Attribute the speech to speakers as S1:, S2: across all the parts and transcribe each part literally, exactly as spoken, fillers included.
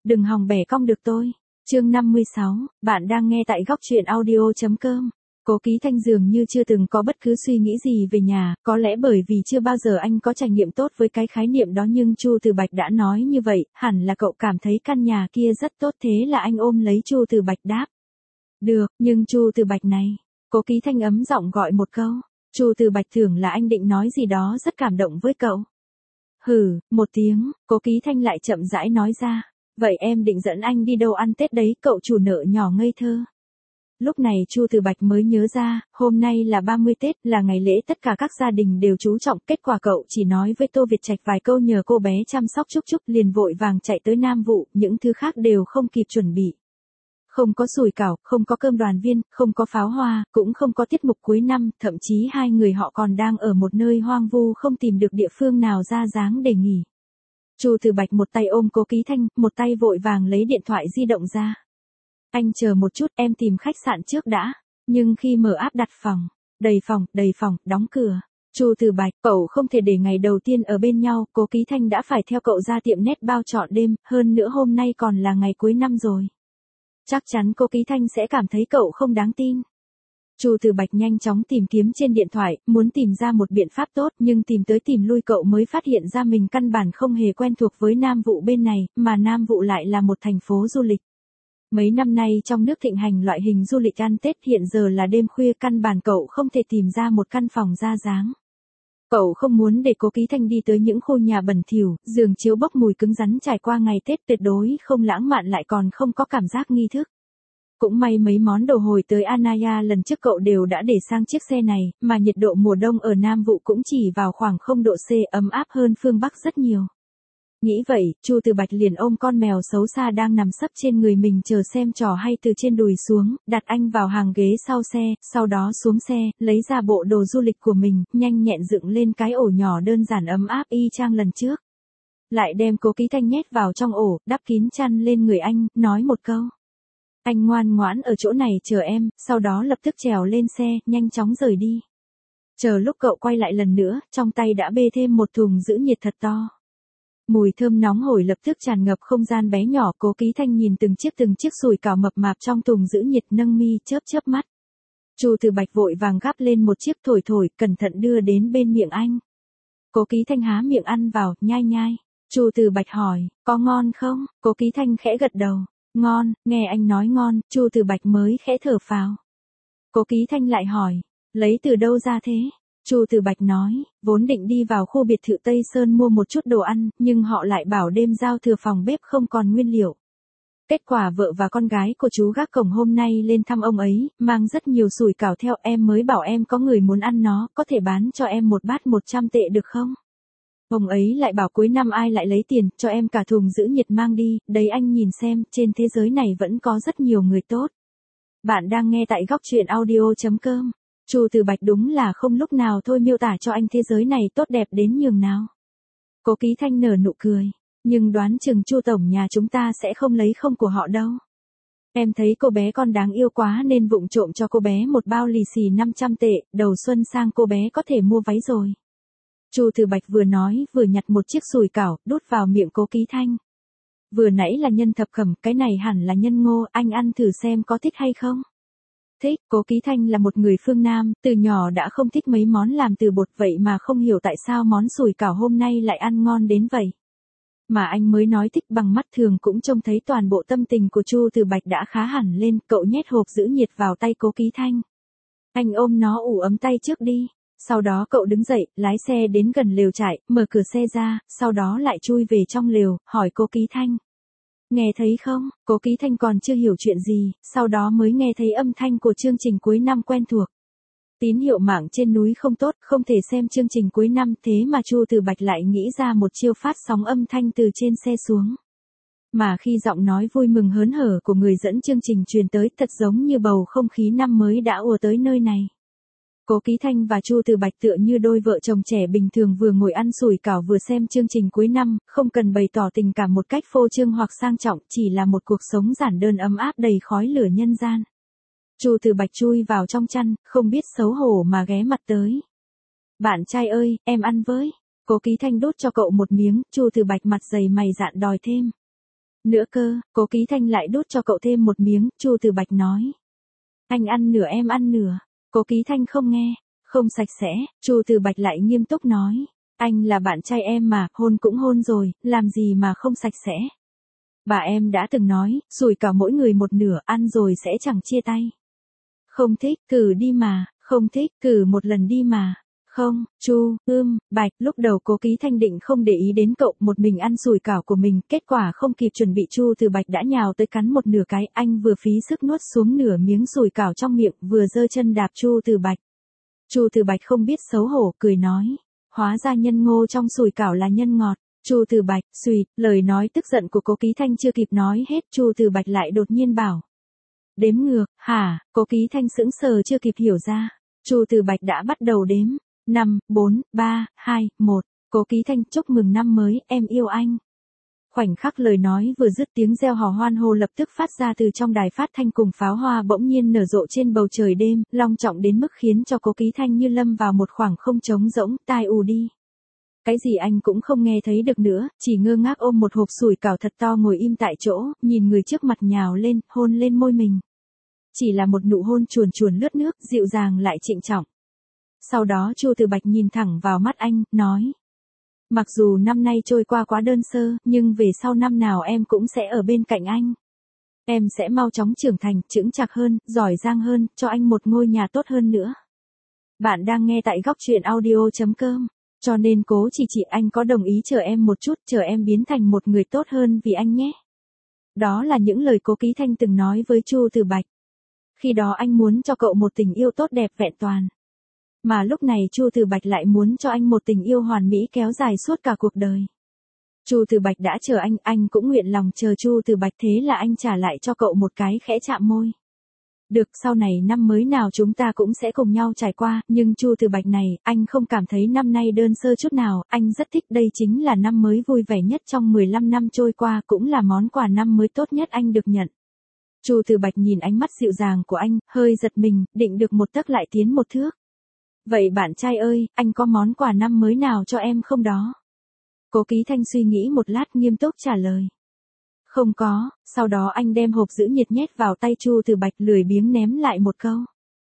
S1: đừng hòng bẻ cong được tôi. Chương năm mươi sáu, bạn đang nghe tại góc truyện audio chấm com. Cố Ký Thanh dường như chưa từng có bất cứ suy nghĩ gì về nhà, có lẽ bởi vì chưa bao giờ anh có trải nghiệm tốt với cái khái niệm đó, nhưng Chu Từ Bạch đã nói như vậy, hẳn là cậu cảm thấy căn nhà kia rất tốt, thế là anh ôm lấy Chu Từ Bạch đáp. Được, nhưng Chu Từ Bạch này, Cố Ký Thanh ấm giọng gọi một câu. Chu Từ Bạch tưởng là anh định nói gì đó rất cảm động với cậu. Hừ, một tiếng, Cố Ký Thanh lại chậm rãi nói ra. Vậy em định dẫn anh đi đâu ăn Tết đấy, cậu chủ nợ nhỏ ngây thơ. Lúc này Chu Từ Bạch mới nhớ ra, hôm nay là ba mươi Tết, là ngày lễ tất cả các gia đình đều chú trọng, kết quả cậu chỉ nói với Tô Việt Trạch vài câu nhờ cô bé chăm sóc Trúc Trúc, liền vội vàng chạy tới Nam Vụ, những thứ khác đều không kịp chuẩn bị. Không có sủi cảo, không có cơm đoàn viên, không có pháo hoa, cũng không có tiết mục cuối năm, thậm chí hai người họ còn đang ở một nơi hoang vu không tìm được địa phương nào ra dáng để nghỉ. Chu Từ Bạch một tay ôm Cố Ký Thanh, một tay vội vàng lấy điện thoại di động ra. Anh chờ một chút, em tìm khách sạn trước đã. Nhưng khi mở app đặt phòng, đầy phòng, đầy phòng, đóng cửa. Chu Từ Bạch, cậu không thể để ngày đầu tiên ở bên nhau, Cố Ký Thanh đã phải theo cậu ra tiệm nét bao trọn đêm, hơn nữa hôm nay còn là ngày cuối năm rồi. Chắc chắn Cố Ký Thanh sẽ cảm thấy cậu không đáng tin. Chu Từ Bạch nhanh chóng tìm kiếm trên điện thoại, muốn tìm ra một biện pháp tốt, nhưng tìm tới tìm lui cậu mới phát hiện ra mình căn bản không hề quen thuộc với Nam Vụ bên này, mà Nam Vụ lại là một thành phố du lịch. Mấy năm nay trong nước thịnh hành loại hình du lịch ăn Tết, hiện giờ là đêm khuya, căn bản cậu không thể tìm ra một căn phòng ra dáng. Cậu không muốn để Cố Ký Thanh đi tới những khu nhà bẩn thỉu, giường chiếu bốc mùi cứng rắn trải qua ngày Tết, tuyệt đối không lãng mạn lại còn không có cảm giác nghi thức. Cũng may mấy món đồ hồi tới Anaya lần trước cậu đều đã để sang chiếc xe này, mà nhiệt độ mùa đông ở Nam Vụ cũng chỉ vào khoảng không độ C, ấm áp hơn phương Bắc rất nhiều. Nghĩ vậy, Chu Từ Bạch liền ôm con mèo xấu xa đang nằm sấp trên người mình chờ xem trò hay từ trên đùi xuống, đặt anh vào hàng ghế sau xe, sau đó xuống xe, lấy ra bộ đồ du lịch của mình, nhanh nhẹn dựng lên cái ổ nhỏ đơn giản ấm áp y chang lần trước. Lại đem Cố Ký Thanh nhét vào trong ổ, đắp kín chăn lên người anh, nói một câu. Anh ngoan ngoãn ở chỗ này chờ em, sau đó lập tức trèo lên xe, nhanh chóng rời đi. Chờ lúc cậu quay lại lần nữa, trong tay đã bê thêm một thùng giữ nhiệt thật to. Mùi thơm nóng hổi lập tức tràn ngập không gian bé nhỏ, Cố Ký Thanh nhìn từng chiếc từng chiếc sủi cảo mập mạp trong thùng giữ nhiệt, nâng mi chớp chớp mắt. Chu Từ Bạch vội vàng gắp lên một chiếc thổi thổi, cẩn thận đưa đến bên miệng anh. Cố Ký Thanh há miệng ăn vào, nhai nhai. Chu Từ Bạch hỏi, có ngon không? Cố Ký Thanh khẽ gật đầu. Ngon, nghe anh nói ngon, Chu Từ Bạch mới khẽ thở phào. Cố Ký Thanh lại hỏi, lấy từ đâu ra thế? Chu Từ Bạch nói, vốn định đi vào khu biệt thự Tây Sơn mua một chút đồ ăn, nhưng họ lại bảo đêm giao thừa phòng bếp không còn nguyên liệu. Kết quả vợ và con gái của chú gác cổng hôm nay lên thăm ông ấy, mang rất nhiều sủi cảo theo, em mới bảo em có người muốn ăn nó, có thể bán cho em một bát một trăm tệ được không? Ông ấy lại bảo cuối năm ai lại lấy tiền, cho em cả thùng giữ nhiệt mang đi, đấy anh nhìn xem, trên thế giới này vẫn có rất nhiều người tốt. Bạn đang nghe tại góc truyện audio chấm com. Chu Từ Bạch đúng là không lúc nào thôi miêu tả cho anh thế giới này tốt đẹp đến nhường nào. Cố Ký Thanh nở nụ cười, nhưng đoán chừng Chu tổng nhà chúng ta sẽ không lấy không của họ đâu. Em thấy cô bé con đáng yêu quá nên vụng trộm cho cô bé một bao lì xì năm trăm tệ, đầu xuân sang cô bé có thể mua váy rồi. Chu Từ Bạch vừa nói vừa nhặt một chiếc sủi cảo, đút vào miệng Cố Ký Thanh. Vừa nãy là nhân thập cẩm, cái này hẳn là nhân ngô, anh ăn thử xem có thích hay không. Thích, Cố Ký Thanh là một người phương Nam, từ nhỏ đã không thích mấy món làm từ bột, vậy mà không hiểu tại sao món sủi cảo hôm nay lại ăn ngon đến vậy. Mà anh mới nói thích bằng mắt thường cũng trông thấy toàn bộ tâm tình của Chu Từ Bạch đã khá hẳn lên, cậu nhét hộp giữ nhiệt vào tay Cố Ký Thanh. Anh ôm nó ủ ấm tay trước đi. Sau đó cậu đứng dậy, lái xe đến gần lều trại, mở cửa xe ra, sau đó lại chui về trong lều, hỏi Cố Ký Thanh. Nghe thấy không? Cố Ký Thanh còn chưa hiểu chuyện gì, sau đó mới nghe thấy âm thanh của chương trình cuối năm quen thuộc. Tín hiệu mạng trên núi không tốt, không thể xem chương trình cuối năm, thế mà Chu Từ Bạch lại nghĩ ra một chiêu phát sóng âm thanh từ trên xe xuống. Mà khi giọng nói vui mừng hớn hở của người dẫn chương trình truyền tới, thật giống như bầu không khí năm mới đã ùa tới nơi này. Cố Ký Thanh và Chu Từ Bạch tựa như đôi vợ chồng trẻ bình thường vừa ngồi ăn sủi cảo vừa xem chương trình cuối năm, không cần bày tỏ tình cảm một cách phô trương hoặc sang trọng, chỉ là một cuộc sống giản đơn ấm áp đầy khói lửa nhân gian. Chu Từ Bạch chui vào trong chăn, không biết xấu hổ mà ghé mặt tới. Bạn trai ơi, em ăn với. Cố Ký Thanh đút cho cậu một miếng, Chu Từ Bạch mặt dày mày dạn đòi thêm. nữa cơ, Cố Ký Thanh lại đút cho cậu thêm một miếng, Chu Từ Bạch nói. Anh ăn nửa em ăn nửa. Cố Ký Thanh không nghe, không sạch sẽ, Chu Từ Bạch lại nghiêm túc nói. Anh là bạn trai em mà, hôn cũng hôn rồi, làm gì mà không sạch sẽ. Bà em đã từng nói, sủi cảo mỗi người một nửa, ăn rồi sẽ chẳng chia tay. Không thích, cử đi mà, không thích, cử một lần đi mà. Không, Chu, ưm, Bạch, lúc đầu Cố Ký Thanh định không để ý đến cậu, một mình ăn sủi cảo của mình, kết quả không kịp chuẩn bị Chu Từ Bạch đã nhào tới cắn một nửa cái, anh vừa phí sức nuốt xuống nửa miếng sủi cảo trong miệng, vừa giơ chân đạp Chu Từ Bạch. Chu Từ Bạch không biết xấu hổ, cười nói, hóa ra nhân ngô trong sủi cảo là nhân ngọt. Chu Từ Bạch, xùi, lời nói tức giận của Cố Ký Thanh chưa kịp nói hết, Chu Từ Bạch lại đột nhiên bảo. Đếm ngược, hả, Cố Ký Thanh sững sờ chưa kịp hiểu ra. Chu Từ Bạch đã bắt đầu đếm. năm, bốn, ba, hai, một. Cố Ký Thanh, chúc mừng năm mới, em yêu anh. Khoảnh khắc lời nói vừa dứt, tiếng reo hò hoan hô lập tức phát ra từ trong đài phát thanh cùng pháo hoa bỗng nhiên nở rộ trên bầu trời đêm, long trọng đến mức khiến cho Cố Ký Thanh như lâm vào một khoảng không trống rỗng, tai ù đi. Cái gì anh cũng không nghe thấy được nữa, chỉ ngơ ngác ôm một hộp sủi cảo thật to ngồi im tại chỗ, nhìn người trước mặt nhào lên, hôn lên môi mình. Chỉ là một nụ hôn chuồn chuồn lướt nước, dịu dàng lại trịnh trọng. Sau đó Chu Từ Bạch nhìn thẳng vào mắt anh, nói. Mặc dù năm nay trôi qua quá đơn sơ, nhưng về sau năm nào em cũng sẽ ở bên cạnh anh. Em sẽ mau chóng trưởng thành, chững chạc hơn, giỏi giang hơn, cho anh một ngôi nhà tốt hơn nữa. Bạn đang nghe tại góc truyện audio chấm com. Cho nên Cố chỉ chỉ anh có đồng ý chờ em một chút, chờ em biến thành một người tốt hơn vì anh nhé. Đó là những lời Cố Ký Thanh từng nói với Chu Từ Bạch. Khi đó anh muốn cho cậu một tình yêu tốt đẹp vẹn toàn. Mà lúc này Chu Từ Bạch lại muốn cho anh một tình yêu hoàn mỹ kéo dài suốt cả cuộc đời. Chu Từ Bạch đã chờ anh, anh cũng nguyện lòng chờ Chu Từ Bạch, thế là anh trả lại cho cậu một cái khẽ chạm môi. Được, sau này năm mới nào chúng ta cũng sẽ cùng nhau trải qua, nhưng Chu Từ Bạch này, anh không cảm thấy năm nay đơn sơ chút nào, anh rất thích, đây chính là năm mới vui vẻ nhất trong mười lăm năm trôi qua, cũng là món quà năm mới tốt nhất anh được nhận. Chu Từ Bạch nhìn ánh mắt dịu dàng của anh, hơi giật mình, định được một tấc lại tiến một thước. Vậy bạn trai ơi, anh có món quà năm mới nào cho em không đó? Cố Ký Thanh suy nghĩ một lát nghiêm túc trả lời. Không có, sau đó anh đem hộp giữ nhiệt nhét vào tay Chu Từ Bạch, lười biếng ném lại một câu.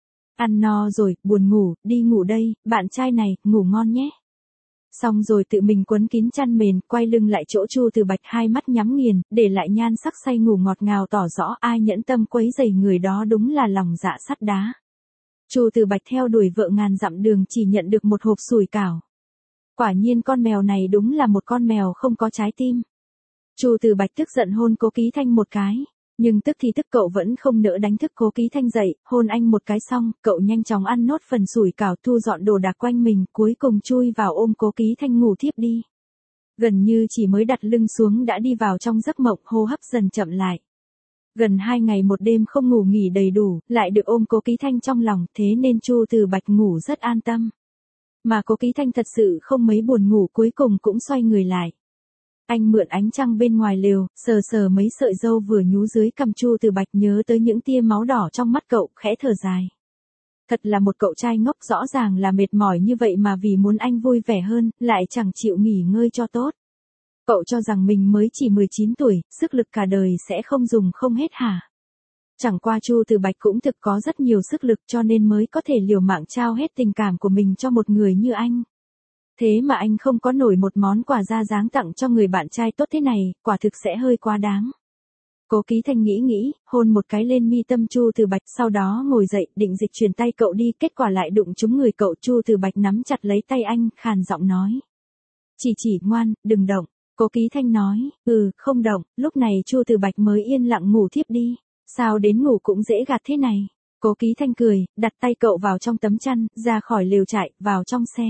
S1: Ăn no rồi, buồn ngủ, đi ngủ đây, bạn trai này, ngủ ngon nhé. Xong rồi tự mình quấn kín chăn mền, quay lưng lại chỗ Chu Từ Bạch, hai mắt nhắm nghiền, để lại nhan sắc say ngủ ngọt ngào, tỏ rõ ai nhẫn tâm quấy rầy người đó đúng là lòng dạ sắt đá. Chu Từ Bạch theo đuổi vợ ngàn dặm đường chỉ nhận được một hộp sủi cảo. Quả nhiên con mèo này đúng là một con mèo không có trái tim. Chu Từ Bạch tức giận hôn Cố Ký Thanh một cái, nhưng tức thì tức cậu vẫn không nỡ đánh thức Cố Ký Thanh dậy, hôn anh một cái xong, cậu nhanh chóng ăn nốt phần sủi cảo, thu dọn đồ đạc quanh mình, cuối cùng chui vào ôm Cố Ký Thanh ngủ thiếp đi. Gần như chỉ mới đặt lưng xuống đã đi vào trong giấc mộng, hô hấp dần chậm lại. Gần hai ngày một đêm không ngủ nghỉ đầy đủ, lại được ôm Cố Ký Thanh trong lòng, thế nên Chu Từ Bạch ngủ rất an tâm. Mà Cố Ký Thanh thật sự không mấy buồn ngủ, cuối cùng cũng xoay người lại. Anh mượn ánh trăng bên ngoài lều, sờ sờ mấy sợi râu vừa nhú dưới cằm Chu Từ Bạch, nhớ tới những tia máu đỏ trong mắt cậu, khẽ thở dài. Thật là một cậu trai ngốc, rõ ràng là mệt mỏi như vậy mà vì muốn anh vui vẻ hơn, lại chẳng chịu nghỉ ngơi cho tốt. Cậu cho rằng mình mới chỉ mười chín tuổi, sức lực cả đời sẽ không dùng không hết hả? Chẳng qua Chu Từ Bạch cũng thực có rất nhiều sức lực, cho nên mới có thể liều mạng trao hết tình cảm của mình cho một người như anh. Thế mà anh không có nổi một món quà ra dáng tặng cho người bạn trai tốt thế này, quả thực sẽ hơi quá đáng. Cố Ký Thanh nghĩ nghĩ, hôn một cái lên mi tâm Chu Từ Bạch, sau đó ngồi dậy, định dịch chuyển tay cậu đi, kết quả lại đụng trúng người cậu. Chu Từ Bạch nắm chặt lấy tay anh, khàn giọng nói. Chỉ chỉ, ngoan, đừng động. Cố Ký Thanh nói, ừ, không động, lúc này Chu Từ Bạch mới yên lặng ngủ thiếp đi. Sao đến ngủ cũng dễ gạt thế này? Cố Ký Thanh cười, đặt tay cậu vào trong tấm chăn, ra khỏi lều trại, vào trong xe.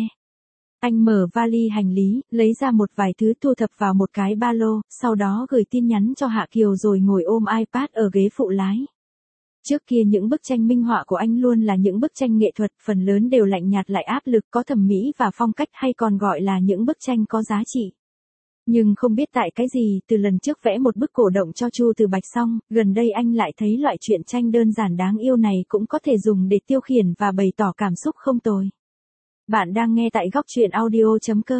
S1: Anh mở vali hành lý, lấy ra một vài thứ thu thập vào một cái ba lô, sau đó gửi tin nhắn cho Hạ Kiều rồi ngồi ôm iPad ở ghế phụ lái. Trước kia những bức tranh minh họa của anh luôn là những bức tranh nghệ thuật, phần lớn đều lạnh nhạt lại áp lực, có thẩm mỹ và phong cách, hay còn gọi là những bức tranh có giá trị. Nhưng không biết tại cái gì, từ lần trước vẽ một bức cổ động cho Chu Từ Bạch xong, gần đây anh lại thấy loại truyện tranh đơn giản đáng yêu này cũng có thể dùng để tiêu khiển và bày tỏ cảm xúc không tồi. Bạn đang nghe tại góc truyện audio chấm com.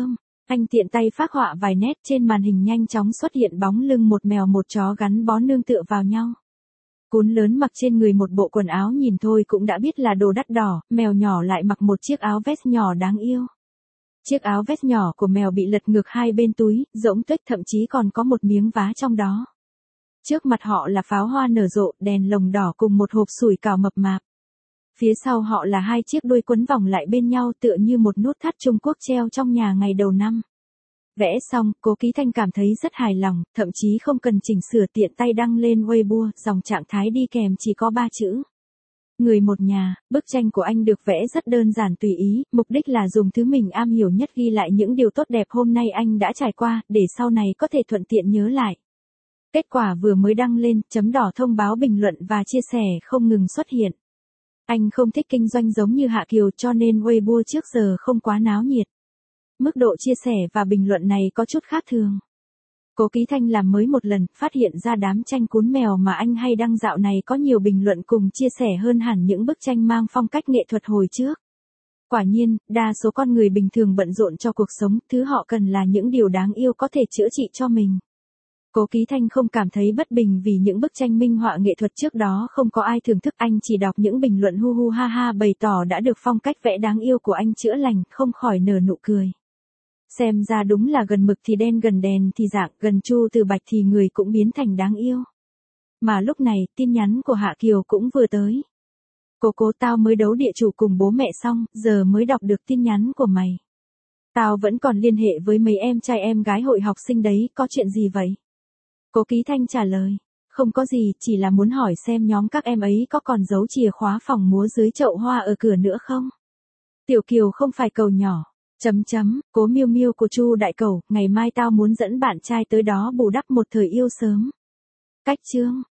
S1: Anh tiện tay phác họa vài nét, trên màn hình nhanh chóng xuất hiện bóng lưng một mèo một chó gắn bó nương tựa vào nhau. Cún lớn mặc trên người một bộ quần áo nhìn thôi cũng đã biết là đồ đắt đỏ, mèo nhỏ lại mặc một chiếc áo vest nhỏ đáng yêu. Chiếc áo vest nhỏ của mèo bị lật ngược hai bên túi, rỗng tuếch, thậm chí còn có một miếng vá trong đó. Trước mặt họ là pháo hoa nở rộ, đèn lồng đỏ cùng một hộp sủi cảo mập mạp. Phía sau họ là hai chiếc đuôi quấn vòng lại bên nhau tựa như một nút thắt Trung Quốc treo trong nhà ngày đầu năm. Vẽ xong, Cố Ký Thanh cảm thấy rất hài lòng, thậm chí không cần chỉnh sửa, tiện tay đăng lên Weibo, dòng trạng thái đi kèm chỉ có ba chữ. Người một nhà. Bức tranh của anh được vẽ rất đơn giản tùy ý, mục đích là dùng thứ mình am hiểu nhất ghi lại những điều tốt đẹp hôm nay anh đã trải qua, để sau này có thể thuận tiện nhớ lại. Kết quả vừa mới đăng lên, chấm đỏ thông báo bình luận và chia sẻ không ngừng xuất hiện. Anh không thích kinh doanh giống như Hạ Kiều cho nên Weibo trước giờ không quá náo nhiệt. Mức độ chia sẻ và bình luận này có chút khác thường. Cố Ký Thanh làm mới một lần, phát hiện ra đám tranh cún mèo mà anh hay đăng dạo này có nhiều bình luận cùng chia sẻ hơn hẳn những bức tranh mang phong cách nghệ thuật hồi trước. Quả nhiên, đa số con người bình thường bận rộn cho cuộc sống, thứ họ cần là những điều đáng yêu có thể chữa trị cho mình. Cố Ký Thanh không cảm thấy bất bình vì những bức tranh minh họa nghệ thuật trước đó không có ai thưởng thức, anh chỉ đọc những bình luận hu hu ha ha bày tỏ đã được phong cách vẽ đáng yêu của anh chữa lành, không khỏi nở nụ cười. Xem ra đúng là gần mực thì đen, gần đèn thì dạng, gần chu từ bạch thì người cũng biến thành đáng yêu. Mà lúc này, tin nhắn của Hạ Kiều cũng vừa tới. Cô cố tao mới đấu địa chủ cùng bố mẹ xong, giờ mới đọc được tin nhắn của mày. Tao vẫn còn liên hệ với mấy em trai em gái hội học sinh đấy, có chuyện gì vậy? Cố Ký Thanh trả lời, không có gì, chỉ là muốn hỏi xem nhóm các em ấy có còn giấu chìa khóa phòng múa dưới chậu hoa ở cửa nữa không? Tiểu Kiều không phải cầu nhỏ. Chấm chấm, Cố Miêu Miêu của Chu Đại Cẩu, ngày mai tao muốn dẫn bạn trai tới đó bù đắp một thời yêu sớm. Cách chương.